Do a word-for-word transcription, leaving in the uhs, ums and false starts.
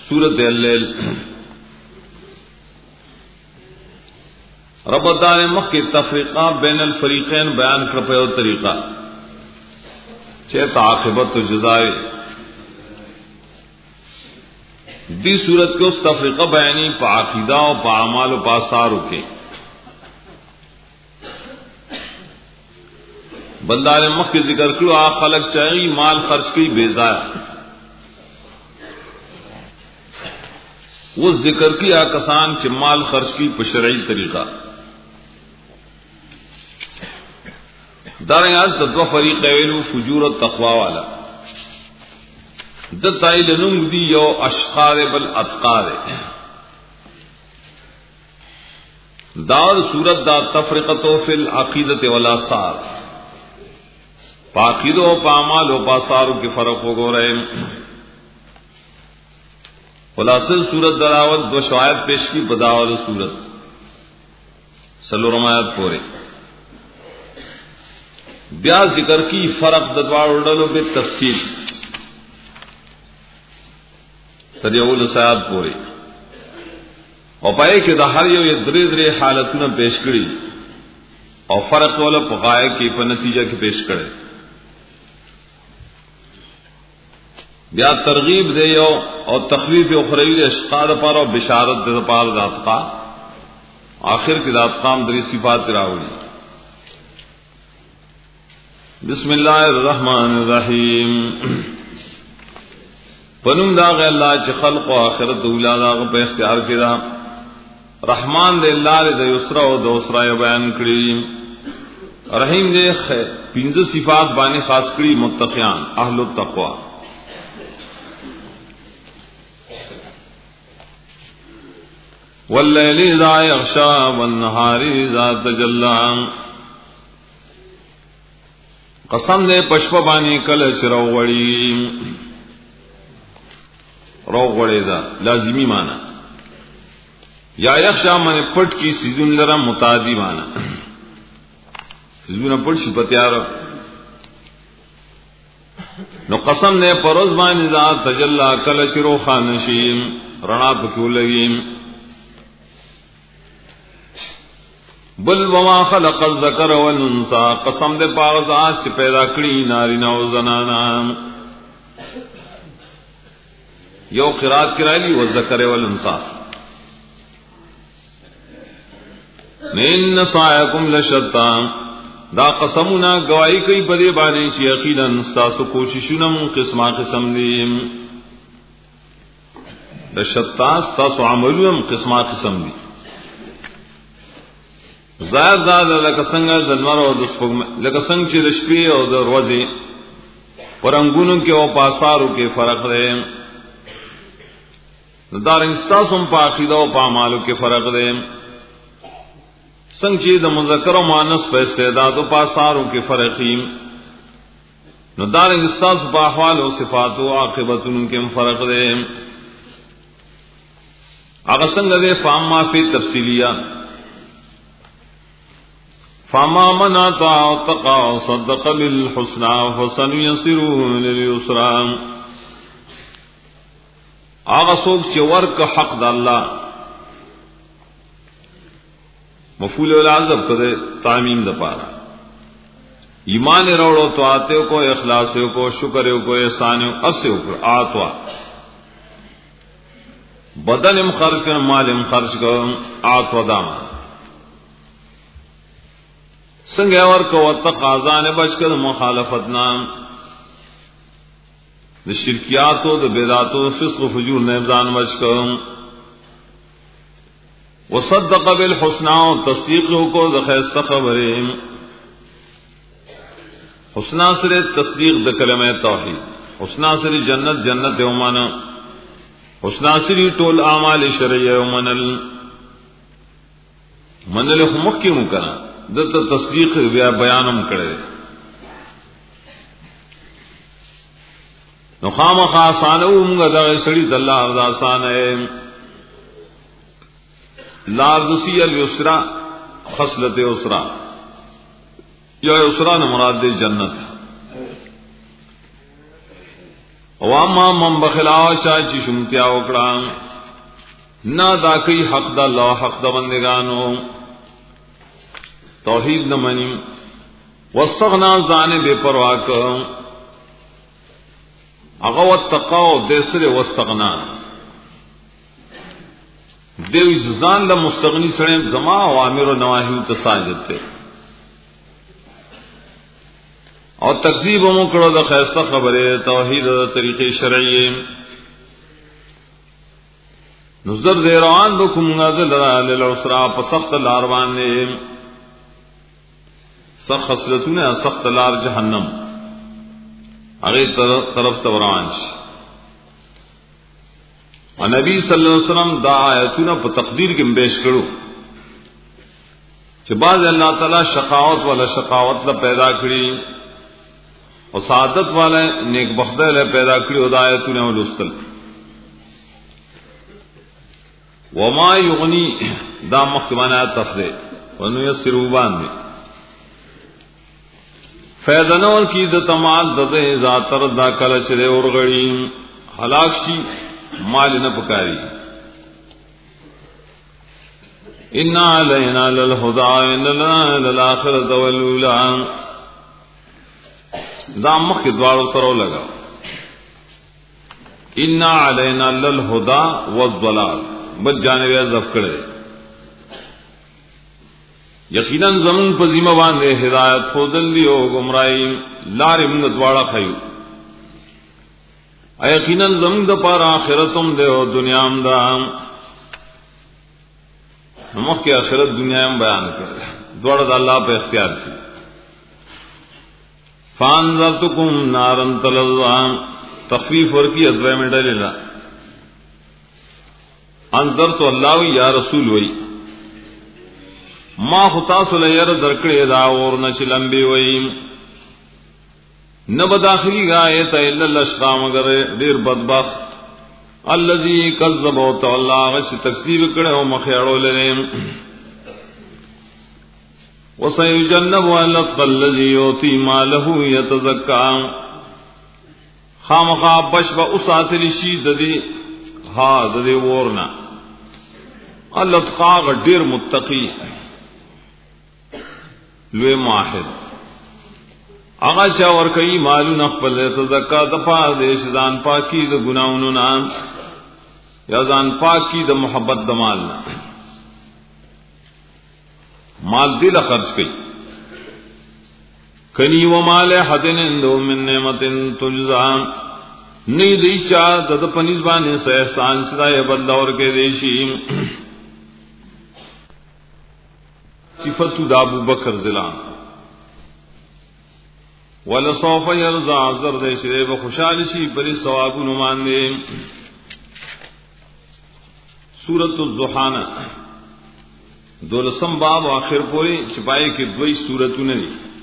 सूरत अल-लैल रब दार मख के तफरीका बैन अल-फरीक़ैन बयान कर पे तरीका चेत आखिबत जज़ाए दी सूरत के उस तफरीका बयानी पा अकीदा और पा अमाल और पा आसार के बंदार मख के जिक्र करो आ खलक चाहिए माल खर्च की बेजाया वो जिक्र की आकसान च माल खर्च की पशरई तरीका दारयाज तत्व फरीक़ैन फुजूर और तक़वा वाला दताइल दी यो अशकार बल अतकार दार सूरत दा तफरीक़तो फिल अकीदत वल आसार पाकीदो पामाल व पासार के फर्क हो गो रहे खुलासिल सूरत दरावल दो शवायद पेश की बदावल सूरत सलो रमायत पोरे ब्याज जिक्र की फर्क ददवार उड़लों के तफसील तरियाउल सयाद पोरे और पाए कि हर यो ये दरे दरे हालत न पेश करी और फर्क वाला पकाए के पर नतीजा के पेश करे या तरगीब दे यो और तखवीफ उखरवी अशकाद पर और बिशारत दे पार दातका आखिर की दातकाम दरी सिफात रावली बिस्मिल्लाहिर्रहमानिर्रहीम पनुम दाग अल्लाह च खल्क व आखिरत उलादा पे इख्तियार किया रहमान दे अल्लाह दे युसरा और दोसरा बयान करी रहीम दे पिंज सिफात बानी खास करी मुत्तकियान अहलुत तक़वा वल्लैलि इज़ा यग़शा वन्नहारि इज़ा तजल्ला कसम दे पशप बानी कल चिरौगड़ी रोगड़ेदा लाजिमी माना या यग़शा माने पट की सीजुन लरा मुतादी माना सीजुन पट शिपत्यार नो कसम दे परोज बानी इज़ा तजल्ला कल चिरो खानशीम रणा पक्यू लगीम बल वमा खलक ज़कर वल उन्सा कसम दे पागज़ात से पैदा करी नारीना और ज़नाना यो क़िरात किराली व ज़कर वल उन्सा इन्न सायकुम लशत्ता दा कसमुना गवाही कई पदे बाने ची यकीनन सासु कोशिशुनम किस्मा किस्म दी लशत्ता सासु अमलुनम किस्मा किस्म दी ज़ायद ज़ाद लकसंग जनवर और दुष्पग लकसंग ची रश्पी और दरवाजे परंगुनों के और पासारों के फर्क रहे दारिस्तासुम पाखिदा और पामालों के फर्क रहे संचीद मुज़क्कर और मानस पैस्तेदाद और पासारों के फर्क़ीम दारिस्तास पाहवाल और सिफात और आक़िबत उनके फर्क रहे आगसंग दे फाम माफी तफसीलिया फमा मन अता तका सद्दक़ बिल हुस्ना फसनुयस्सिरुहु लिल युस्रा आगा सोक चवर का हक द अल्लाह मफूल उल आज़ब करे तामीम द पारा ईमान रोड़ो तो आते को इखलास को शुक्र को एहसान असे ऊपर आतवा बदन इम खर्च कर माल इम खर्च कर आतवा दामा संगवर को तकाजा ने बचकर मुखालफत नाम शिरकियातो द बेदातो फिस्क फजूर नेबजान बचकर वसद्दक़ बिल हुस्ना तस्दीक को द खबरे हुस्ना से तस्दीक द कलमे तौहीद हुस्ना से जन्नत जन्नत उमन हुस्ना से टोल आमाल शरय मनल मनल मुख क्यों करा दत्त तस्दीक बयानम करे नुखाम खासान सड़ी दल्ला अरदासान है लारदसी अल युसरा खसलत उसरा या उसरा न मुराद जन्नत واما من بخلا چا چې شمتیا وکړه نا دا کوي حق د الله حق د بندگانو توحید نه مني واستغنا ځان به پروا کو هغه وتقاو د سره واستغنا دوی ځان له مستغنی سره زما اوامر او نواهی ته ساجد ته او تکذیب مو کړو د خیسته خبره توحید او طریقې شرعي نظر دې روان بكم نازل علی الاسرا په سخت لار باندې سخت خصلتونه سخت لار جهنم هغه طرف ته روان شي او نبی صلی الله علیه وسلم دا آیتونه په تقدیر کې پیش کړو چې باز الله تعالی شقاوت ولا شقاوت لا پیدا کړی او سعادت والے نیک بخته له پیدا کړی او د آیتونه ولستل وما یغنی دا محکمانه تفسیر ونو یسرو باندې فیدنور کی د تمال د ذاتر دا کله چې اورغړی هلاک شي مال نه پکاري ان علینا للهدى ان لنا للآخرة والأولى دا مخ دوارو سره لگا ان علینا للهدى والضلال بد جانب ازف کړي یقینا زمون په ذمہ باندې هدایت خودل دی او گمراهی لارې موږ دواړه خایو یقینا زمون د پر آخرتم دی او دنیا هم دا موږ کې آخرت دنیا هم بیان کړل دواړه د الله په اختیار کې فانذرتکم نارن تلظا تخفیف ورکی ادوی میں ڈلیلا انذرت اللہ یا رسول وی ما خطاس لیر درکڑی دا اور نشلمبی وی نب داخلی گایت الا الاشقا مگر دیر بدبخت الذی کذب و تولا غش تکذیب کڑے و مخیڑو لریم وسيجنبها الأتقى الذي يؤتي ماله يتزكى خامخا بشبا اساتل شي ددي ها ددي ورنا الاتقى غدير متقي لوی موحد اغا چا ور کوي مالو نخپل تزکا دفا دې ځان پاکي د ګناونو نام یا ځان پاکي د محبت د مال نه مال دل خرچ کئی کنی و مال حدن اندو من نعمت تجزا نی دی چاہ دد پنیزبانی سے احسان شدائے بدلور کے دیشی صفت دا ابو بکر زلان ولصوف یرزا عزر دیشی بخوشالشی پری ثواب نمان دے سورۃ الضحانہ دولسم باب آخر پوری چھپائے کہ دوئی سورتوں نے